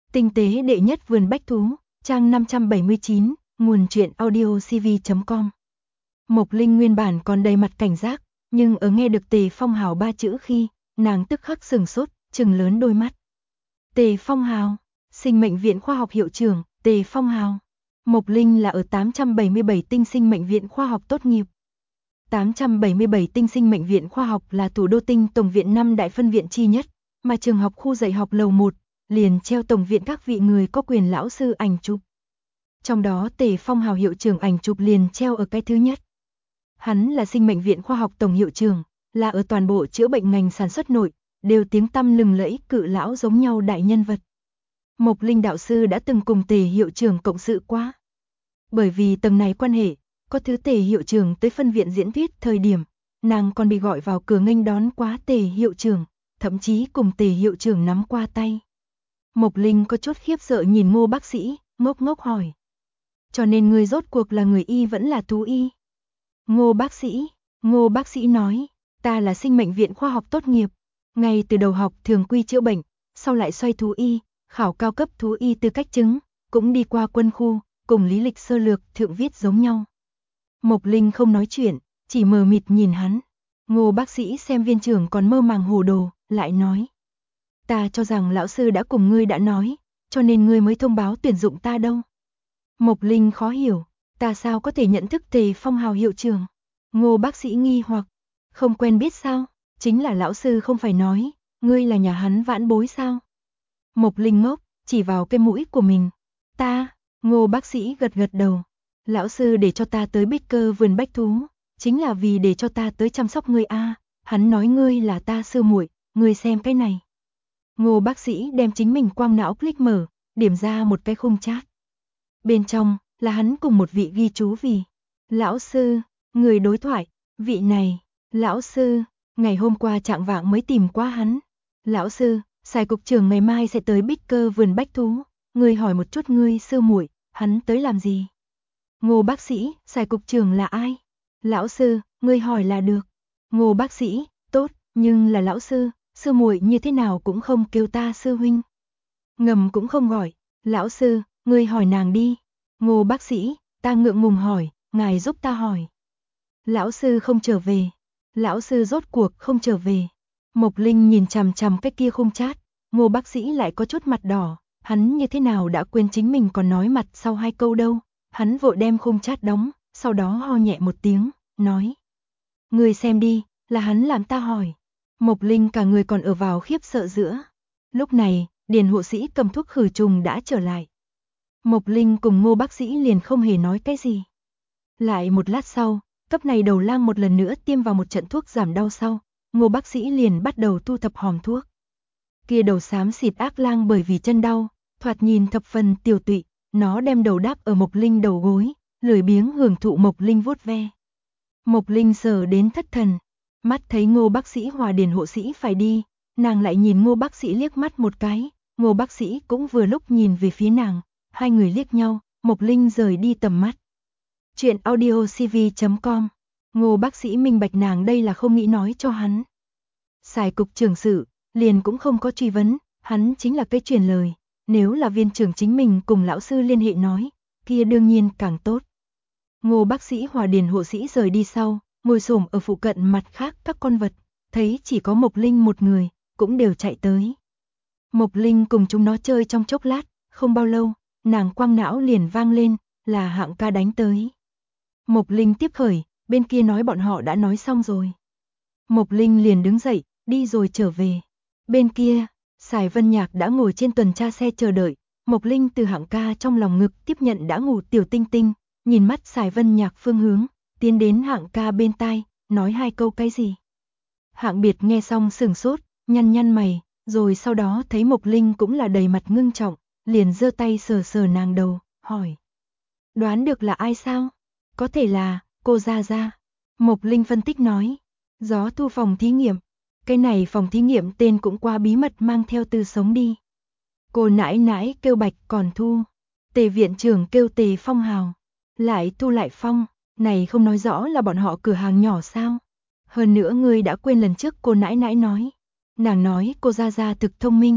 Tinh tế đệ nhất vườn bách thú, trang 579, nguồn truyện audiocv.com. Mộc Linh nguyên bản còn đầy mặt cảnh giác, nhưng ở nghe được Tề Phong Hào ba chữ khi, nàng tức khắc sừng sốt, trừng lớn đôi mắt. Tề Phong Hào, Sinh mệnh viện khoa học hiệu trưởng, Tề Phong Hào. Mộc Linh là ở 877 tinh sinh mệnh viện khoa học tốt nghiệp. 877 tinh sinh mệnh viện khoa học là thủ đô tinh tổng viện 5 đại phân viện chi nhất, mà trường học khu dạy học lầu 1 liền treo tổng viện các vị người có quyền lão sư ảnh chụp. Trong đó Tề Phong Hào hiệu trưởng ảnh chụp liền treo ở cái thứ nhất. Hắn là sinh mệnh viện khoa học tổng hiệu trưởng, là ở toàn bộ chữa bệnh ngành sản xuất nội, đều tiếng tăm lừng lẫy cự lão giống nhau đại nhân vật. Mộc Linh đạo sư đã từng cùng Tề hiệu trưởng cộng sự qua. Bởi vì tầng này quan hệ, có thứ Tề hiệu trưởng tới phân viện diễn thuyết thời điểm, nàng còn bị gọi vào cửa nghênh đón quá Tề hiệu trưởng, thậm chí cùng Tề hiệu trưởng nắm qua tay. Mộc Linh có chút khiếp sợ nhìn Ngô bác sĩ, ngốc ngốc hỏi. Cho nên người rốt cuộc là người y vẫn là thú y? Ngô bác sĩ nói, ta là sinh mệnh viện khoa học tốt nghiệp, ngay từ đầu học thường quy chữa bệnh, sau lại xoay thú y, khảo cao cấp thú y tư cách chứng, cũng đi qua quân khu, cùng lý lịch sơ lược thượng viết giống nhau. Mộc Linh không nói chuyện, chỉ mờ mịt nhìn hắn. Ngô bác sĩ xem viên trưởng còn mơ màng hồ đồ, lại nói. Ta cho rằng lão sư đã cùng ngươi đã nói, cho nên ngươi mới thông báo tuyển dụng ta đâu. Mộc Linh khó hiểu, ta sao có thể nhận thức Tề Phong Hào hiệu trưởng? Ngô bác sĩ nghi hoặc, không quen biết sao? Chính là lão sư không phải nói, ngươi là nhà hắn vãn bối sao? Mộc Linh ngốc, chỉ vào cái mũi của mình. Ta, Ngô bác sĩ gật gật đầu. Lão sư để cho ta tới Bích Cơ vườn bách thú, chính là vì để cho ta tới chăm sóc ngươi a. Hắn nói ngươi là ta sư muội, ngươi xem cái này. Ngô bác sĩ đem chính mình quang não click mở, điểm ra một cái khung chat. Bên trong là hắn cùng một vị ghi chú vì lão sư, người đối thoại, vị này, lão sư, ngày hôm qua trạng vạng mới tìm qua hắn. Lão sư, Sài cục trưởng ngày mai sẽ tới Bích Cơ vườn bách thú, ngươi hỏi một chút ngươi sư muội, hắn tới làm gì? Ngô bác sĩ, Sài cục trưởng là ai? Lão sư, ngươi hỏi là được. Ngô bác sĩ, tốt, nhưng là lão sư, sư muội như thế nào cũng không kêu ta sư huynh. Ngầm cũng không gọi, lão sư, ngươi hỏi nàng đi. Ngô bác sĩ, ta ngượng ngùng hỏi, ngài giúp ta hỏi. Lão sư không trở về. Lão sư rốt cuộc không trở về. Mộc Linh nhìn chằm chằm cái kia khung chat, Ngô bác sĩ lại có chút mặt đỏ, hắn như thế nào đã quên chính mình còn nói mặt sau hai câu đâu. Hắn vội đem khung chat đóng, sau đó ho nhẹ một tiếng, nói. Ngươi xem đi, là hắn làm ta hỏi. Mộc Linh cả người còn ở vào khiếp sợ giữa. Lúc này, Điền hộ sĩ cầm thuốc khử trùng đã trở lại. Mộc Linh cùng Ngô bác sĩ liền không hề nói cái gì. Lại một lát sau, cấp này đầu lang một lần nữa tiêm vào một trận thuốc giảm đau sau, Ngô bác sĩ liền bắt đầu thu thập hòm thuốc. Kia đầu xám xịt ác lang bởi vì chân đau, thoạt nhìn thập phần tiều tụy, nó đem đầu đáp ở Mộc Linh đầu gối, lười biếng hưởng thụ Mộc Linh vuốt ve. Mộc Linh sờ đến thất thần, mắt thấy Ngô bác sĩ hòa Điền hộ sĩ phải đi, nàng lại nhìn Ngô bác sĩ liếc mắt một cái, Ngô bác sĩ cũng vừa lúc nhìn về phía nàng, hai người liếc nhau, Mộc Linh rời đi tầm mắt. Chuyện audiocv.com. Ngô bác sĩ minh bạch nàng đây là không nghĩ nói cho hắn. Sài cục trưởng sự, liền cũng không có truy vấn, hắn chính là cái truyền lời, nếu là viên trưởng chính mình cùng lão sư liên hệ nói, kia đương nhiên càng tốt. Ngô bác sĩ hòa Điền hộ sĩ rời đi sau, ngồi xổm ở phụ cận mặt khác các con vật, thấy chỉ có Mộc Linh một người, cũng đều chạy tới. Mộc Linh cùng chúng nó chơi trong chốc lát, không bao lâu, nàng quang não liền vang lên, là Hạng ca đánh tới. Mộc Linh tiếp khởi, bên kia nói bọn họ đã nói xong rồi. Mộc Linh liền đứng dậy, đi rồi trở về. Bên kia, Sài Vân Nhạc đã ngồi trên tuần tra xe chờ đợi, Mộc Linh từ Hạng ca trong lòng ngực tiếp nhận đã ngủ Tiểu Tinh Tinh, nhìn mắt Sài Vân Nhạc phương hướng, tiến đến Hạng ca bên tai, nói hai câu cái gì. Hạng Biệt nghe xong sửng sốt, nhăn nhăn mày, rồi sau đó thấy Mộc Linh cũng là đầy mặt ngưng trọng, liền giơ tay sờ sờ nàng đầu, hỏi. Đoán được là ai sao? Có thể là, cô Gia Gia. Mộc Linh phân tích nói, gió thu phòng thí nghiệm. Cái này phòng thí nghiệm tên cũng qua bí mật mang theo từ sống đi. Cô nãi nãi kêu Bạch còn thu. Tề viện trưởng kêu Tề Phong Hào. Lại thu lại Phong, này không nói rõ là bọn họ cửa hàng nhỏ sao? Hơn nữa ngươi đã quên lần trước cô nãi nãi nói. Nàng nói cô Gia Gia thực thông minh.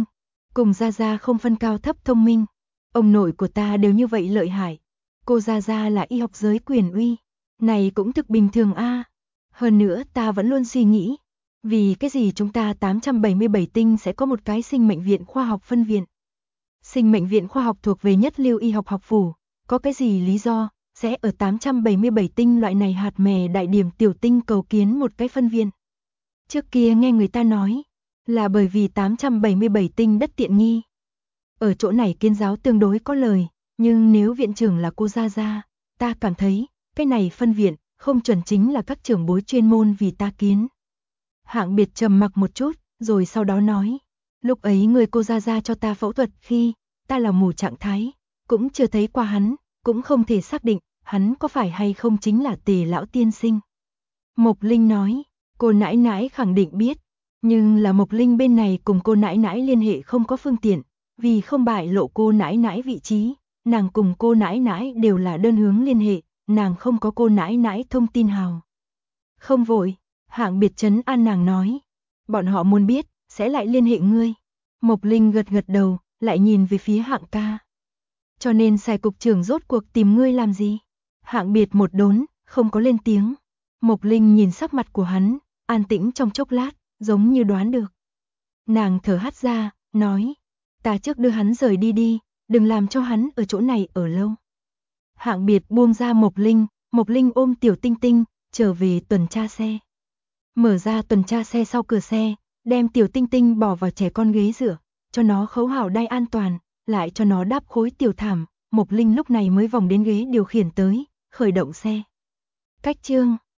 Cùng Gia Gia không phân cao thấp thông minh. Ông nội của ta đều như vậy lợi hại. Cô Gia Gia là y học giới quyền uy. Này cũng thực bình thường a. Hơn nữa ta vẫn luôn suy nghĩ. Vì cái gì chúng ta 877 tinh sẽ có một cái sinh mệnh viện khoa học phân viện. Sinh mệnh viện khoa học thuộc về nhất lưu y học học phủ. Có cái gì lý do sẽ ở 877 tinh loại này hạt mè đại điểm tiểu tinh cầu kiến một cái phân viện. Trước kia nghe người ta nói là bởi vì 877 tinh đất tiện nghi. Ở chỗ này kiến giáo tương đối có lời, nhưng nếu viện trưởng là cô Gia Gia, ta cảm thấy cái này phân viện không chuẩn chính là các trưởng bối chuyên môn vì ta kiến. Hạng Biệt trầm mặc một chút, rồi sau đó nói, lúc ấy người cô Gia Gia cho ta phẫu thuật khi ta là mù trạng thái, cũng chưa thấy qua hắn, cũng không thể xác định hắn có phải hay không chính là Tề lão tiên sinh. Mộc Linh nói, cô nãi nãi khẳng định biết, nhưng là Mộc Linh bên này cùng cô nãi nãi liên hệ không có phương tiện, vì không bại lộ cô nãi nãi vị trí, nàng cùng cô nãi nãi đều là đơn hướng liên hệ, nàng không có cô nãi nãi thông tin hào. Không vội, Hạng Biệt trấn an nàng nói, bọn họ muốn biết, sẽ lại liên hệ ngươi. Mộc Linh gật gật đầu, lại nhìn về phía Hạng ca. Cho nên Sài cục trưởng rốt cuộc tìm ngươi làm gì? Hạng Biệt một đốn, không có lên tiếng. Mộc Linh nhìn sắc mặt của hắn, an tĩnh trong chốc lát, giống như đoán được. Nàng thở hắt ra, nói, ta trước đưa hắn rời đi đi, đừng làm cho hắn ở chỗ này ở lâu. Hạng Biệt buông ra Mộc Linh ôm Tiểu Tinh Tinh, trở về tuần tra xe. Mở ra tuần tra xe sau cửa xe, đem Tiểu Tinh Tinh bỏ vào trẻ con ghế dựa, cho nó khấu hảo đai an toàn, lại cho nó đáp khối tiểu thảm. Mộc Linh lúc này mới vòng đến ghế điều khiển tới, khởi động xe. Cách chương